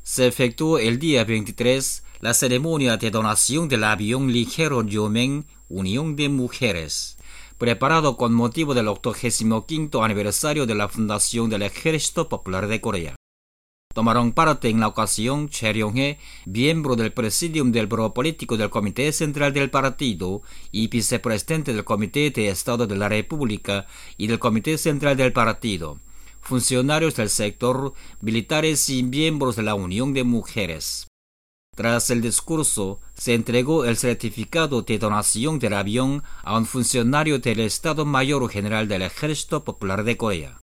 se efectuó el día 23 la ceremonia de donación del avión ligero Yomen Unión de Mujeres, preparado con motivo del 85º aniversario de la fundación del Ejército Popular de Corea. Tomaron parte en la ocasión Choi Ryong-hae, miembro del Presidium del Buró Político del Comité Central del Partido y vicepresidente del Comité de Estado de la República y del Comité Central del Partido, funcionarios del sector, militares y miembros de la Unión de Mujeres. Tras el discurso, se entregó el certificado de donación del avión a un funcionario del Estado Mayor General del Ejército Popular de Corea.